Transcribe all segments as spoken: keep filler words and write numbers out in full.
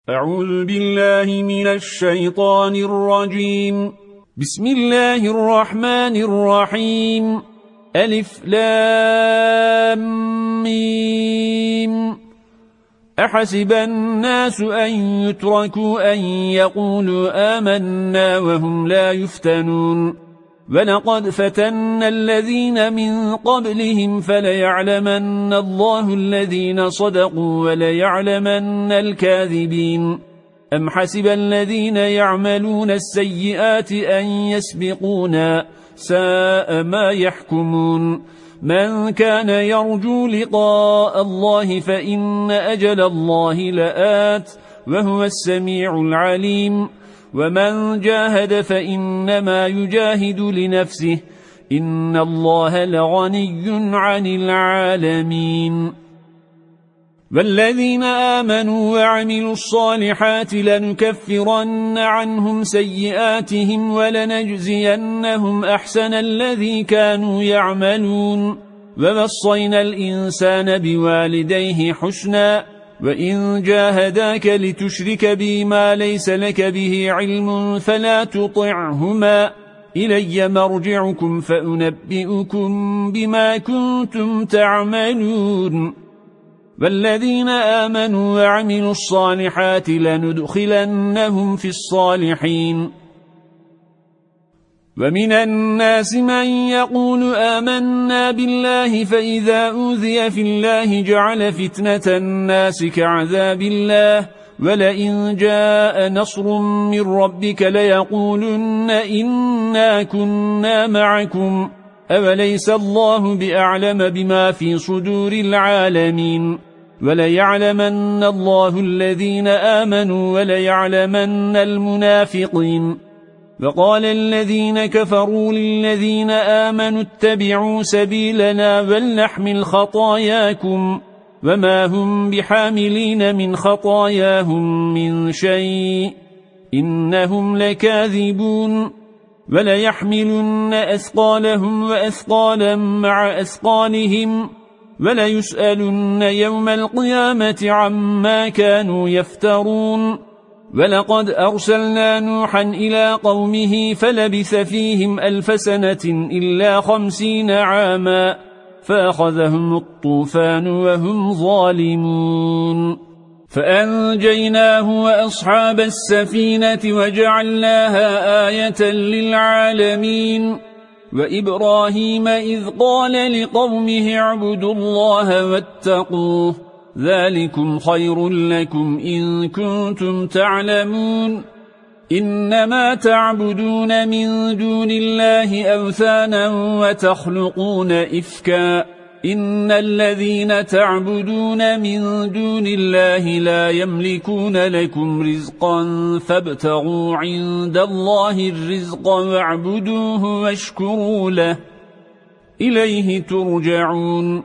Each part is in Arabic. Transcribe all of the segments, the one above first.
أعوذ بالله من الشيطان الرجيم. بسم الله الرحمن الرحيم. ألف لام ميم. أحسب الناس أن يتركوا أن يقولوا آمنا وهم لا يفتنون ولقد فتنا الذين من قبلهم فليعلمن الله الذين صدقوا وليعلمن الكاذبين. أم حسب الذين يعملون السيئات أن يسبقونا ساء ما يحكمون. من كان يرجو لقاء الله فإن أجل الله لآت وهو السميع العليم. ومن جاهد فإنما يجاهد لنفسه إن الله لغني عن العالمين. والذين آمنوا وعملوا الصالحات لنكفرن عنهم سيئاتهم ولنجزينهم أحسن الذي كانوا يعملون. ووصينا الإنسان بوالديه حسنا وإن جاهداك لتشرك بي ما ليس لك به علم فلا تطعهما إلي مرجعكم فأنبئكم بما كنتم تعملون. والذين آمنوا وعملوا الصالحات لندخلنهم في الصالحين. ومن الناس من يقول آمنا بالله فإذا أوذي في الله جعل فتنة الناس كعذاب الله ولئن جاء نصر من ربك ليقولن إنا كنا معكم أوليس الله بأعلم بما في صدور العالمين. وليعلمن الله الذين آمنوا وليعلمن المنافقين. وقال الذين كفروا للذين آمنوا اتبعوا سبيلنا ولنحمل خطاياكم وما هم بحاملين من خطاياهم من شيء إنهم لكاذبون. وليحملن أثقالهم وأثقالا مع أثقالهم وليسألن يوم القيامة عما كانوا يفترون. ولقد أرسلنا نوحا إلى قومه فلبث فيهم ألف سنة إلا خمسين عاما فأخذهم الطوفان وهم ظالمون فأنجيناه وأصحاب السفينة وجعلناها آية للعالمين. وإبراهيم إذ قال لقومه اعبدوا الله واتقوه ذلكم خير لكم إن كنتم تعلمون. إنما تعبدون من دون الله أوثانا وتخلقون إفكا إن الذين تعبدون من دون الله لا يملكون لكم رزقا فابتغوا عند الله الرزق واعبدوه واشكروا له إليه ترجعون.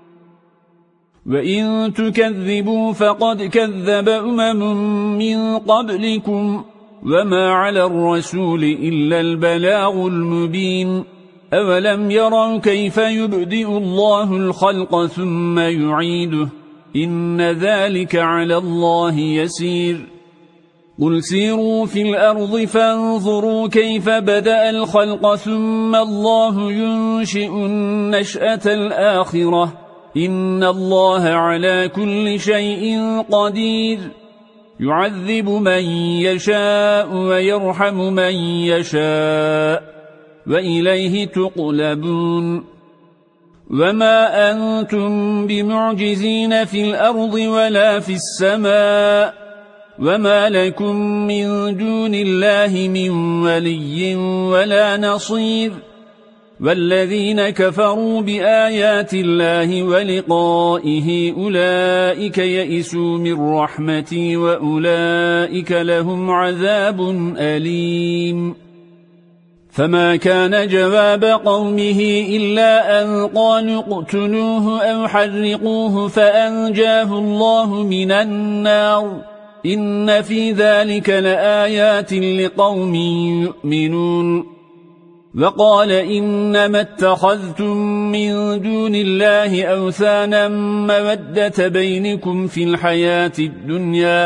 وإن تكذبوا فقد كذب أمم من قبلكم وما على الرسول إلا البلاغ المبين. أولم يروا كيف يبدئ الله الخلق ثم يعيده إن ذلك على الله يسير. قل سيروا في الأرض فانظروا كيف بدأ الخلق ثم الله ينشئ النشأة الآخرة إن الله على كل شيء قدير. يعذب من يشاء ويرحم من يشاء وإليه تقلبون. وما أنتم بمعجزين في الأرض ولا في السماء وما لكم من دون الله من ولي ولا نصير. والذين كفروا بآيات الله ولقائه أولئك يئسوا من رحمتي وأولئك لهم عذاب أليم. فما كان جواب قومه إلا أن قالوا اقتلوه أو حرقوه فأنجاه الله من النار إن في ذلك لآيات لقوم يؤمنون. وقال إنما اتخذتم من دون الله أوثانا مودة بينكم في الحياة الدنيا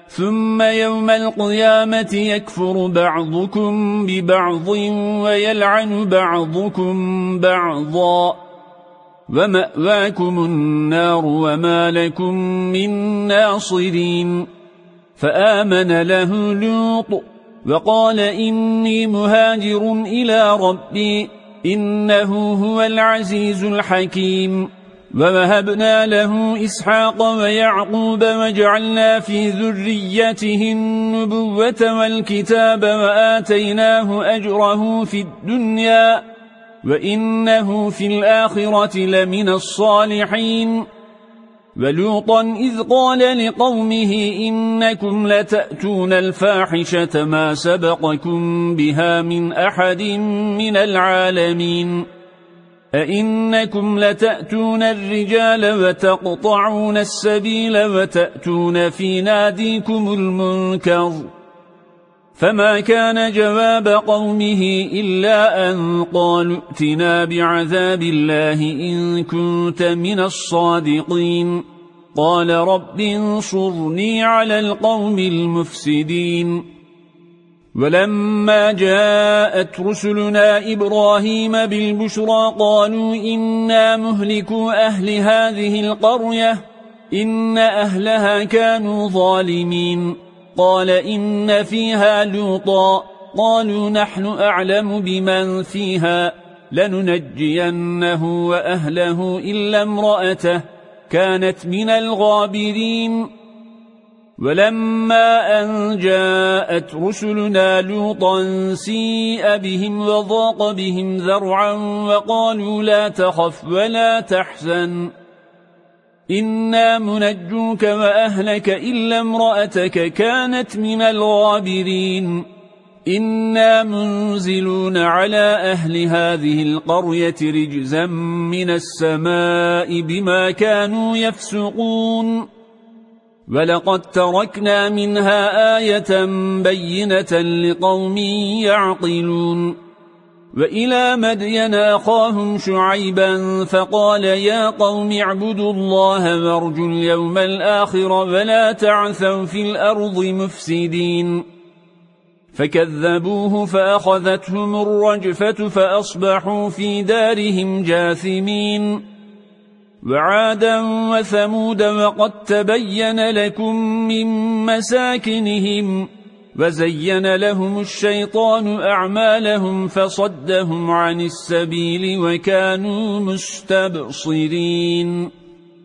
ثم يوم القيامة يكفر بعضكم ببعض ويلعن بعضكم بعضا ومأواكم النار وما لكم من ناصرين. فآمن له لوط وقال إني مهاجر إلى ربي إنه هو العزيز الحكيم. ووهبنا له إسحاق ويعقوب وجعلنا في ذريته النبوة والكتاب وآتيناه أجره في الدنيا وإنه في الآخرة لمن الصالحين. ولوطا إذ قال لقومه إنكم لتأتون الفاحشة ما سبقكم بها من أحد من العالمين أئنكم لتأتون الرجال وتقطعون السبيل وتأتون في ناديكم المنكر. فما كان جواب قومه إلا أن قالوا ائتنا بعذاب الله إن كنت من الصادقين. قال رب انصرني على القوم المفسدين. ولما جاءت رسلنا إبراهيم بالبشرى قالوا إنا مهلكو أهل هذه القرية إن أهلها كانوا ظالمين. قال إن فيها لوطا قالوا نحن أعلم بمن فيها لننجينه وأهله إلا امرأته كانت من الغابرين. ولما أن جاءت رسلنا لوطا سيء بهم وضاق بهم ذرعا وقالوا لا تخف ولا تحزن إنا منجوك وأهلك إلا امرأتك كانت من الغابرين. إنا منزلون على أهل هذه القرية رجزا من السماء بما كانوا يفسقون. ولقد تركنا منها آية بينة لقوم يعقلون. وإلى مدين أخاهم شعيبا فقال يا قوم اعبدوا الله وارجوا اليوم الآخر ولا تعثوا في الأرض مفسدين. فكذبوه فأخذتهم الرجفة فأصبحوا في دارهم جاثمين. وعادا وثمود وقد تبين لكم من مساكنهم وزين لهم الشيطان أعمالهم فصدهم عن السبيل وكانوا مستبصرين.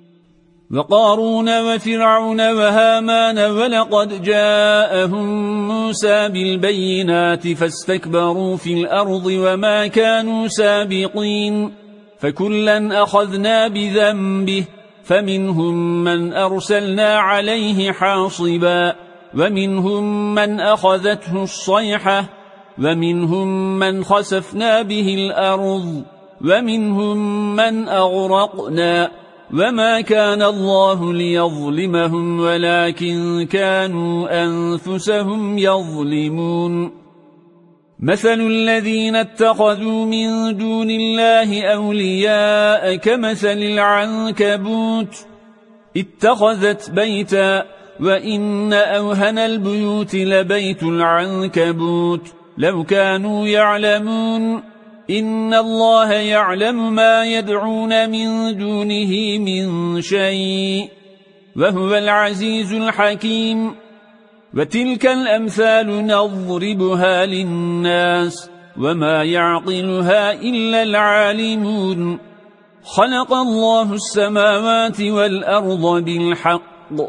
وقارون وفرعون وهامان ولقد جاءهم موسى بالبينات فاستكبروا في الأرض وما كانوا سابقين. فكلا أخذنا بذنبه فمنهم من أرسلنا عليه حاصبا ومنهم من أخذته الصيحة ومنهم من خسفنا به الأرض ومنهم من أغرقنا وما كان الله ليظلمهم ولكن كانوا أنفسهم يظلمون. مثل الذين اتخذوا من دون الله أولياء كمثل العنكبوت اتخذت بيتا وإن أوهن البيوت لبيت العنكبوت لو كانوا يعلمون. إن الله يعلم ما يدعون من دونه من شيء وهو العزيز الحكيم. وتلك الأمثال نضربها للناس وما يعقلها إلا العالمون. خلق الله السماوات والأرض بالحق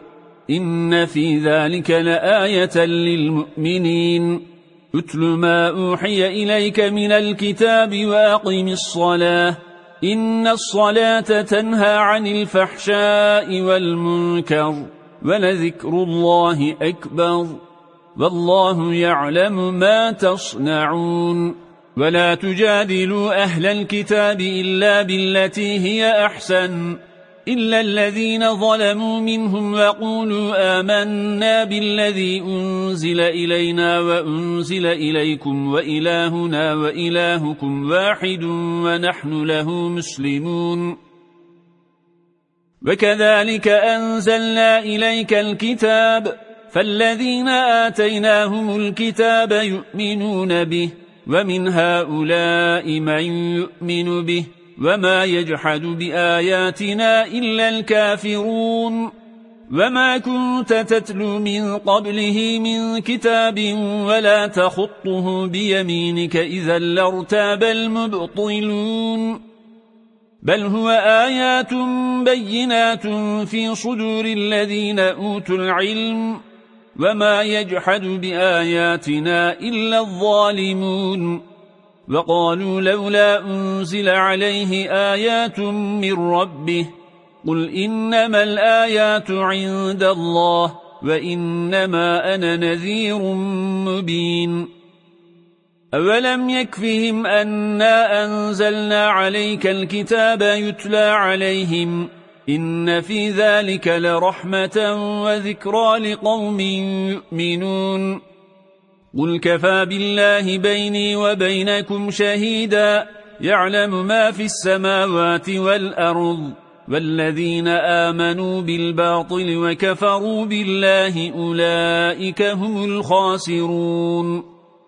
إن في ذلك لآية للمؤمنين. اتل ما أوحي إليك من الكتاب وأقم الصلاة إن الصلاة تنهى عن الفحشاء والمنكر ولذكر الله أكبر والله يعلم ما تصنعون. ولا تجادلوا أهل الكتاب إلا بالتي هي أحسن إلا الذين ظلموا منهم وقولوا آمنا بالذي أنزل إلينا وأنزل إليكم وإلهنا وإلهكم واحد ونحن له مسلمون. وكذلك أنزلنا إليك الكتاب فالذين آتيناهم الكتاب يؤمنون به ومن هؤلاء من يؤمن به وما يجحد بآياتنا إلا الكافرون وما كنت تتلو من قبله من كتاب ولا تخطه بيمينك إذا لارتاب المبطلون بل هو آيات بينات في صدور الذين أوتوا العلم وما يجحد بآياتنا إلا الظالمون وقالوا لولا أنزل عليه آيات من ربه قل إنما الآيات عند الله وإنما أنا نذير مبين أولم يكفهم أنا أنزلنا عليك الكتاب يتلى عليهم إن في ذلك لرحمة وذكرى لقوم يؤمنون قل كفى بالله بيني وبينكم شهيدا يعلم ما في السماوات والأرض والذين آمنوا بالباطل وكفروا بالله أولئك هم الخاسرون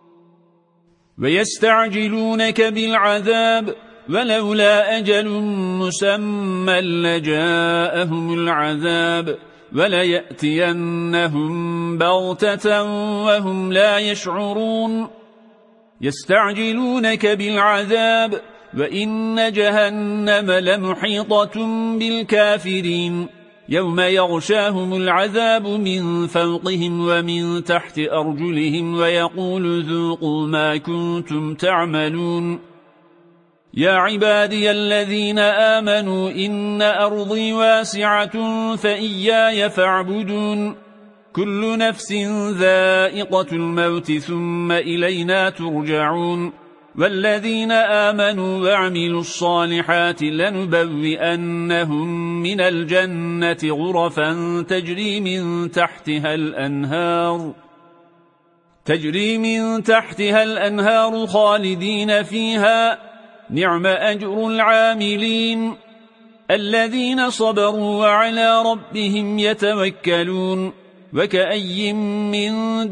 ويستعجلونك بالعذاب ولولا أجل مسمى لجاءهم العذاب وليأتينهم بغتة وهم لا يشعرون يستعجلونك بالعذاب وإن جهنم لمحيطة بالكافرين يوم يغشاهم العذاب من فوقهم ومن تحت أرجلهم ويقول ذوقوا ما كنتم تعملون يا عبادي الذين آمنوا إن أرضي واسعة فإياي فاعبدون كل نفس ذائقة الموت ثم إلينا ترجعون والذين آمنوا وعملوا الصالحات لنبوئنهم من الجنة غرفا تجري من تحتها الأنهار تجري من تحتها الأنهار خالدين فيها نعم أجر العاملين الذين صبروا وعلى ربهم يتوكلون وكأي من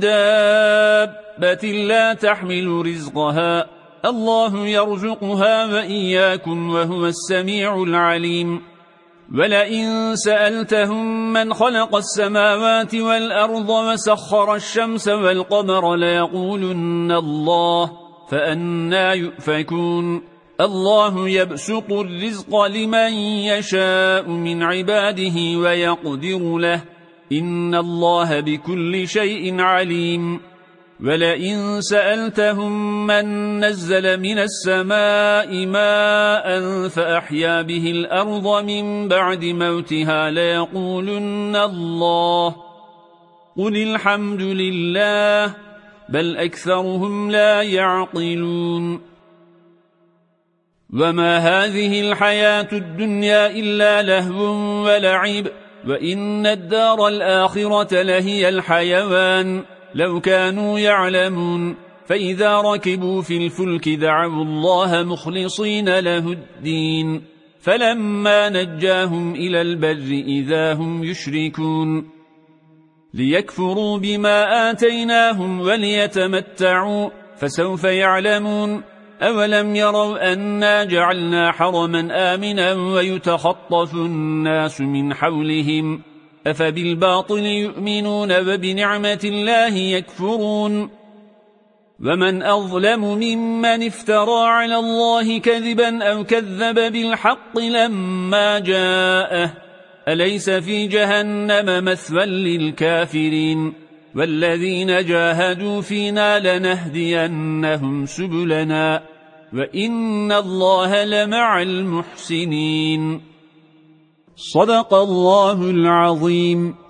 دابة لا تحمل رزقها الله يرزقها وإياكم وهو السميع العليم ولئن سألتهم من خلق السماوات والأرض وسخر الشمس والقمر ليقولن الله فأنى يؤفكون الله يبسط الرزق لمن يشاء من عباده ويقدر له إن الله بكل شيء عليم ولئن سألتهم من نزل من السماء ماء فأحيا به الأرض من بعد موتها ليقولن الله قل الحمد لله بل أكثرهم لا يعقلون وما هذه الحياة الدنيا إلا لهو ولعب وإن الدار الآخرة لهي الحيوان لو كانوا يعلمون فإذا ركبوا في الفلك دعوا الله مخلصين له الدين فلما نجاهم إلى البر إذا هم يشركون ليكفروا بما آتيناهم وليتمتعوا فسوف يعلمون أولم يروا أنا جعلنا حرما آمنا ويتخطف الناس من حولهم أفبالباطل يؤمنون وبنعمة الله يكفرون ومن أظلم ممن افترى على الله كذبا أو كذب بالحق لما جاءه أليس في جهنم مثوى للكافرين والذين جاهدوا فينا لنهدينهم سبلنا وإن الله لمع المحسنين صدق الله العظيم.